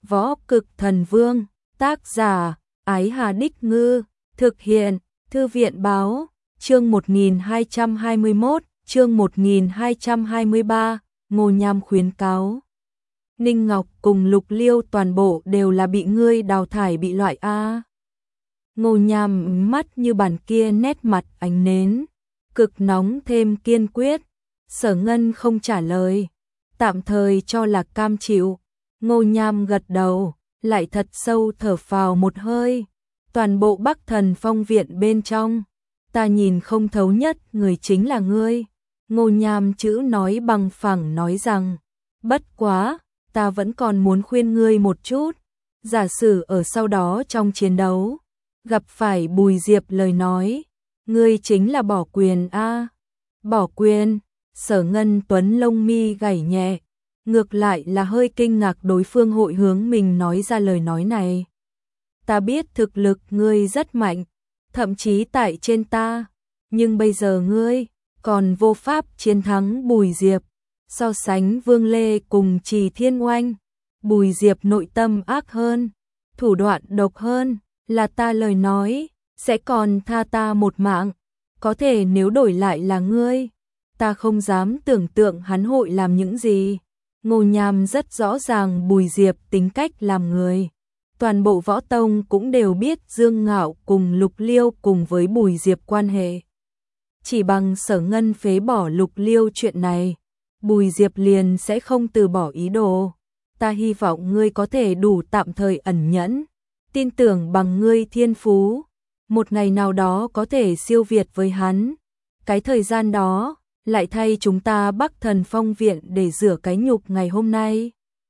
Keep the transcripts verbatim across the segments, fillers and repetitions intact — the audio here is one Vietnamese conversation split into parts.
Võ Cực Thần Vương, tác giả, Ái Hà Đích Ngư, thực hiện, Thư viện Báo, chương một nghìn hai trăm hai mươi mốt, chương một nghìn hai trăm hai mươi ba, Ngô Nham khuyến cáo. Ninh Ngọc cùng Lục Liêu toàn bộ đều là bị ngươi đào thải bị loại A. Ngô Nham mắt như bàn kia nét mặt ánh nến, cực nóng thêm kiên quyết. Sở Ngân không trả lời, tạm thời cho là cam chịu. Ngô Nham gật đầu, lại thật sâu thở phào một hơi. Toàn bộ Bắc Thần Phong viện bên trong, ta nhìn không thấu nhất người chính là ngươi. Ngô Nham chữ nói bằng phẳng nói rằng, bất quá, ta vẫn còn muốn khuyên ngươi một chút. Giả sử ở sau đó trong chiến đấu, gặp phải Bùi Diệp lời nói, ngươi chính là bỏ quyền a. Bỏ quyền? Sở Ngân Tuấn lông mi gảy nhẹ, ngược lại là hơi kinh ngạc đối phương hội hướng mình nói ra lời nói này. Ta biết thực lực ngươi rất mạnh, thậm chí tại trên ta, nhưng bây giờ ngươi còn vô pháp chiến thắng Bùi Diệp. So sánh Vương Lê cùng Trì Thiên Oanh, Bùi Diệp nội tâm ác hơn, thủ đoạn độc hơn, là ta lời nói, sẽ còn tha ta một mạng. Có thể nếu đổi lại là ngươi, ta không dám tưởng tượng hắn hội làm những gì. Ngô Nham rất rõ ràng Bùi Diệp tính cách làm người. Toàn bộ võ tông cũng đều biết Dương Ngạo cùng Lục Liêu cùng với Bùi Diệp quan hệ. Chỉ bằng Sở Ngân phế bỏ Lục Liêu chuyện này, Bùi Diệp liền sẽ không từ bỏ ý đồ. Ta hy vọng ngươi có thể đủ tạm thời ẩn nhẫn, tin tưởng bằng ngươi thiên phú, một ngày nào đó có thể siêu việt với hắn. Cái thời gian đó, lại thay chúng ta Bắc Thần Phong viện để rửa cái nhục ngày hôm nay.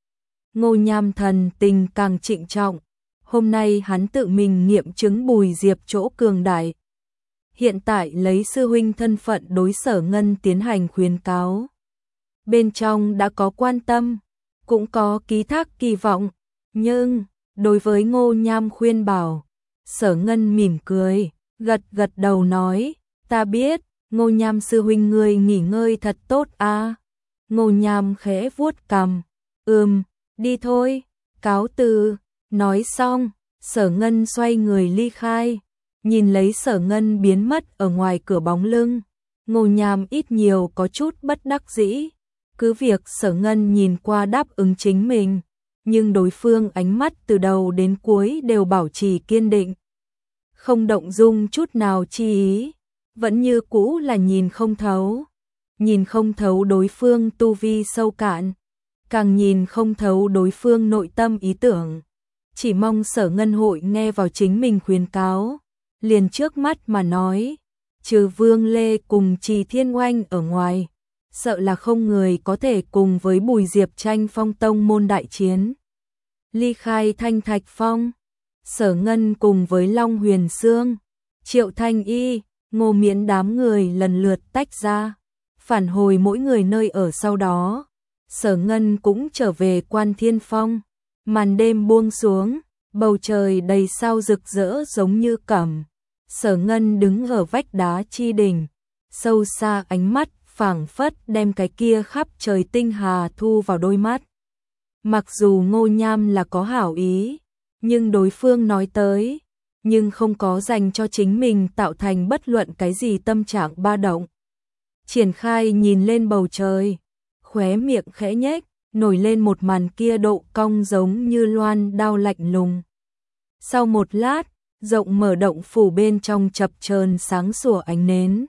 Ngô Nham thần tình càng trịnh trọng, hôm nay hắn tự mình nghiệm chứng Bùi Diệp chỗ cường đại. Hiện tại lấy sư huynh thân phận đối Sở Ngân tiến hành khuyến cáo. Bên trong đã có quan tâm, cũng có ký thác kỳ vọng, nhưng đối với Ngô Nham khuyên bảo, Sở Ngân mỉm cười, gật gật đầu nói, ta biết, Ngô Nham sư huynh ngươi nghỉ ngơi thật tốt a. Ngô Nham khẽ vuốt cằm, ừm, đi thôi, cáo từ. Nói xong, Sở Ngân xoay người ly khai, nhìn lấy Sở Ngân biến mất ở ngoài cửa bóng lưng. Ngô Nham ít nhiều có chút bất đắc dĩ, cứ việc Sở Ngân nhìn qua đáp ứng chính mình, nhưng đối phương ánh mắt từ đầu đến cuối đều bảo trì kiên định, không động dung chút nào chi ý, vẫn như cũ là nhìn không thấu, nhìn không thấu đối phương tu vi sâu cạn, càng nhìn không thấu đối phương nội tâm ý tưởng. Chỉ mong Sở Ngân hội nghe vào chính mình khuyến cáo, liền trước mắt mà nói, trừ Vương Lê cùng Trì Thiên Oanh ở ngoài, sợ là không người có thể cùng với Bùi Diệp tranh phong tông môn đại chiến. Ly khai Thanh Thạch Phong, Sở Ngân cùng với Long Huyền Sương, Triệu Thanh Y, Ngô Miễn đám người lần lượt tách ra, phản hồi mỗi người nơi ở. Sau đó, Sở Ngân cũng trở về Quan Thiên Phong. Màn đêm buông xuống, bầu trời đầy sao rực rỡ giống như cẩm. Sở Ngân đứng ở vách đá chi đỉnh, sâu xa ánh mắt phảng phất đem cái kia khắp trời tinh hà thu vào đôi mắt. Mặc dù Ngô Nham là có hảo ý, nhưng đối phương nói tới, nhưng không có dành cho chính mình tạo thành bất luận cái gì tâm trạng ba động. Triển Khai nhìn lên bầu trời, khóe miệng khẽ nhếch, nổi lên một màn kia độ cong giống như loan đao lạnh lùng. Sau một lát, rộng mở động phủ bên trong chập chờn sáng sủa ánh nến.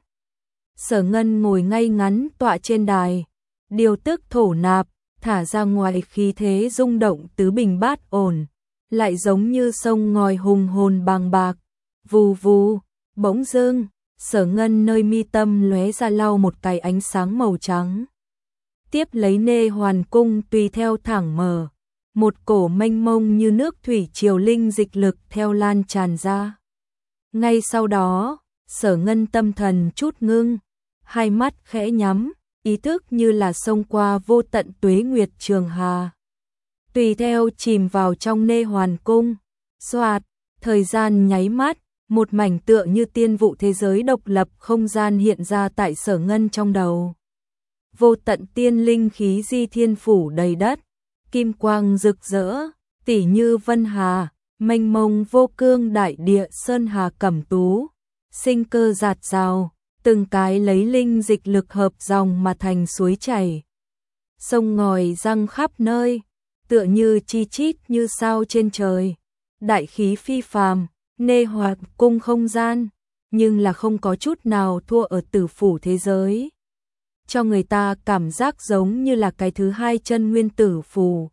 Sở Ngân ngồi ngay ngắn tọa trên đài, điều tức thổ nạp, thả ra ngoài khí thế rung động tứ bình bát ổn, lại giống như sông ngòi hùng hồn bàng bạc. Vù vù, bỗng dưng, Sở Ngân nơi mi tâm lóe ra lau một cái ánh sáng màu trắng. Tiếp lấy nê hoàn cung tùy theo thẳng mở, một cổ mênh mông như nước thủy triều linh dịch lực theo lan tràn ra. Ngay sau đó, Sở Ngân tâm thần chút ngưng, hai mắt khẽ nhắm, ý thức như là xông qua vô tận tuế nguyệt trường hà. Tùy theo chìm vào trong nê hoàn cung, xoạt, thời gian nháy mắt, một mảnh tựa như tiên vụ thế giới độc lập không gian hiện ra tại Sở Ngân trong đầu. Vô tận tiên linh khí di thiên phủ đầy đất, kim quang rực rỡ, Tỉ như Vân Hà, mênh mông vô cương đại địa sơn hà cẩm tú, sinh cơ dạt dào, từng cái lấy linh dịch lực hợp dòng mà thành suối chảy. Sông ngòi răng khắp nơi, tựa như chi chít như sao trên trời. Đại khí phi phàm, nê hoạt cung không gian, nhưng là không có chút nào thua ở tử phủ thế giới. Cho người ta cảm giác giống như là cái thứ hai chân nguyên tử phù.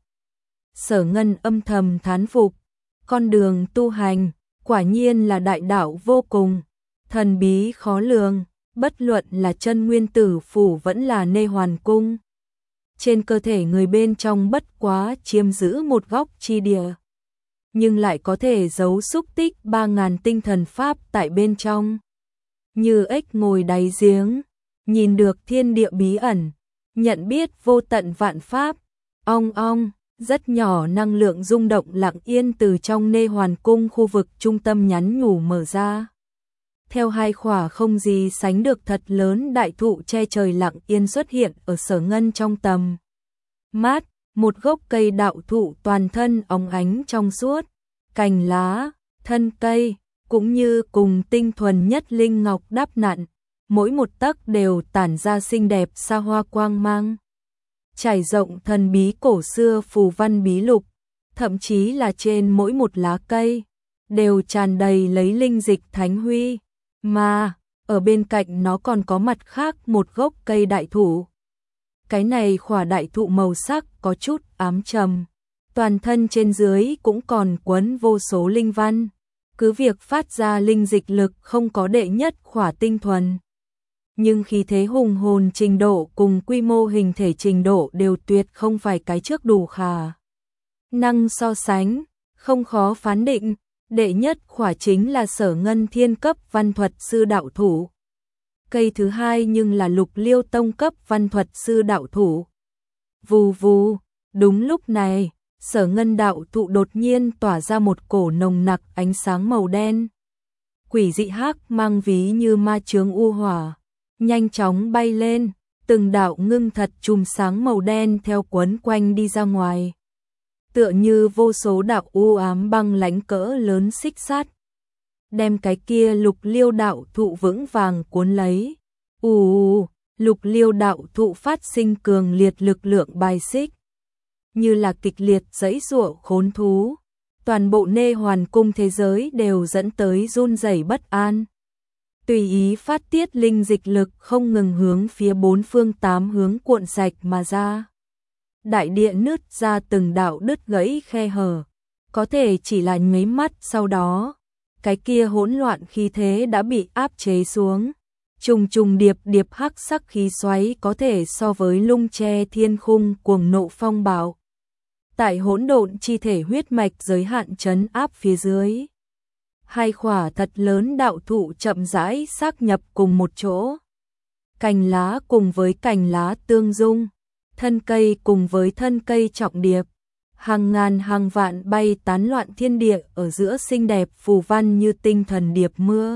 Sở Ngân âm thầm thán phục, con đường tu hành, quả nhiên là đại đạo vô cùng, thần bí khó lường, bất luận là chân nguyên tử phủ vẫn là nê hoàn cung. Trên cơ thể người bên trong bất quá chiếm giữ một góc chi địa, nhưng lại có thể giấu xúc tích ba ngàn tinh thần pháp tại bên trong. Như ếch ngồi đáy giếng, nhìn được thiên địa bí ẩn, nhận biết vô tận vạn pháp, ong ong, rất nhỏ năng lượng rung động lặng yên từ trong nê hoàn cung khu vực trung tâm nhắn nhủ mở ra. Theo hai khỏa không gì sánh được thật lớn đại thụ che trời lặng yên xuất hiện ở Sở Ngân trong tầm mát, một gốc cây đạo thụ toàn thân óng ánh trong suốt, cành lá, thân cây, cũng như cùng tinh thuần nhất linh ngọc đắp nặn, mỗi một tấc đều tản ra xinh đẹp xa hoa quang mang. Trải rộng thần bí cổ xưa phù văn bí lục, thậm chí là trên mỗi một lá cây, đều tràn đầy lấy linh dịch thánh huy, mà ở bên cạnh nó còn có mặt khác một gốc cây đại thụ. Cái này khỏa đại thụ màu sắc có chút ám trầm, toàn thân trên dưới cũng còn quấn vô số linh văn, cứ việc phát ra linh dịch lực không có đệ nhất khỏa tinh thuần. Nhưng khí thế hùng hồn trình độ cùng quy mô hình thể trình độ đều tuyệt không phải cái trước đủ khả năng so sánh, không khó phán định, đệ nhất khỏa chính là Sở Ngân thiên cấp văn thuật sư đạo thủ. Cây thứ hai nhưng là Lục Liêu tông cấp văn thuật sư đạo thủ. Vù vù, đúng lúc này, Sở Ngân đạo thụ đột nhiên tỏa ra một cổ nồng nặc ánh sáng màu đen. Quỷ dị hắc mang ví như ma chướng u hỏa, nhanh chóng bay lên, từng đạo ngưng thật chùm sáng màu đen theo quấn quanh đi ra ngoài. Tựa như vô số đạo u ám băng lãnh cỡ lớn xích sắt, đem cái kia Lục Liêu đạo thụ vững vàng cuốn lấy. Ù, Lục Liêu đạo thụ phát sinh cường liệt lực lượng bài xích, như là kịch liệt giãy giụa khốn thú. Toàn bộ nê hoàn cung thế giới đều dẫn tới run rẩy bất an. Tùy ý phát tiết linh dịch lực không ngừng hướng phía bốn phương tám hướng cuộn sạch mà ra. Đại địa nứt ra từng đạo đứt gãy khe hở, có thể chỉ là nháy mắt sau đó, cái kia hỗn loạn khí thế đã bị áp chế xuống. Trùng trùng điệp điệp hắc sắc khí xoáy có thể so với lung tre thiên khung cuồng nộ phong bạo. Tại hỗn độn chi thể huyết mạch giới hạn trấn áp phía dưới, hai khỏa thật lớn đạo thụ chậm rãi xác nhập cùng một chỗ. Cành lá cùng với cành lá tương dung, thân cây cùng với thân cây trọng điệp, hàng ngàn hàng vạn bay tán loạn thiên địa ở giữa xinh đẹp phù văn như tinh thần điệp mưa.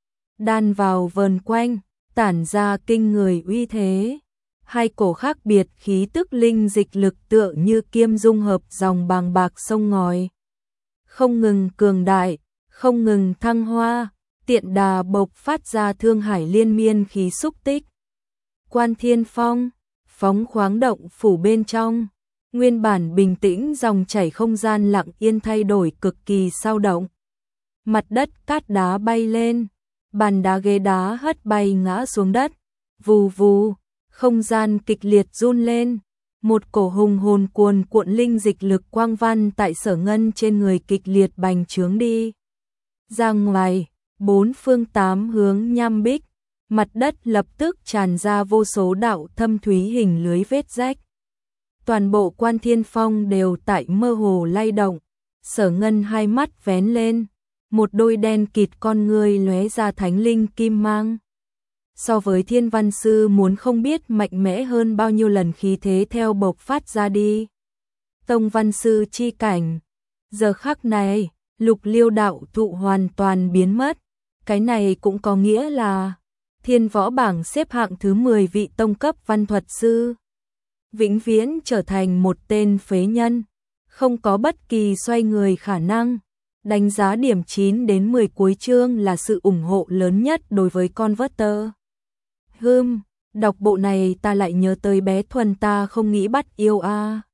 Đan vào vờn quanh, tản ra kinh người uy thế. Hai cổ khác biệt khí tức linh dịch lực tựa như kiêm dung hợp dòng bàng bạc sông ngòi. Không ngừng cường đại, không ngừng thăng hoa, tiện đà bộc phát ra thương hải liên miên khí xúc tích. Quan Thiên Phong, phóng khoáng động phủ bên trong, nguyên bản bình tĩnh dòng chảy không gian lặng yên thay đổi cực kỳ sao động. Mặt đất cát đá bay lên, bàn đá ghế đá hất bay ngã xuống đất, vù vù, không gian kịch liệt run lên, một cổ hùng hồn cuồn cuộn linh dịch lực quang văn tại Sở Ngân trên người kịch liệt bành trướng đi. Ra ngoài, bốn phương tám hướng nham bích, mặt đất lập tức tràn ra vô số đạo thâm thúy hình lưới vết rách. Toàn bộ Quan Thiên Phong đều tại mơ hồ lay động, Sở Ngân hai mắt vén lên, một đôi đen kịt con ngươi lóe ra thánh linh kim mang. So với Thiên Văn Sư muốn không biết mạnh mẽ hơn bao nhiêu lần khí thế theo bộc phát ra đi. Tông Văn Sư chi cảnh, giờ khắc này, Lục Liêu đạo thụ hoàn toàn biến mất, cái này cũng có nghĩa là Thiên Võ bảng xếp hạng thứ mười vị tông cấp văn thuật sư vĩnh viễn trở thành một tên phế nhân, không có bất kỳ xoay người khả năng. Đánh giá điểm chín đến mười cuối chương là sự ủng hộ lớn nhất đối với Converter. Hừm, đọc bộ này ta lại nhớ tới bé Thuần ta không nghĩ bắt yêu a.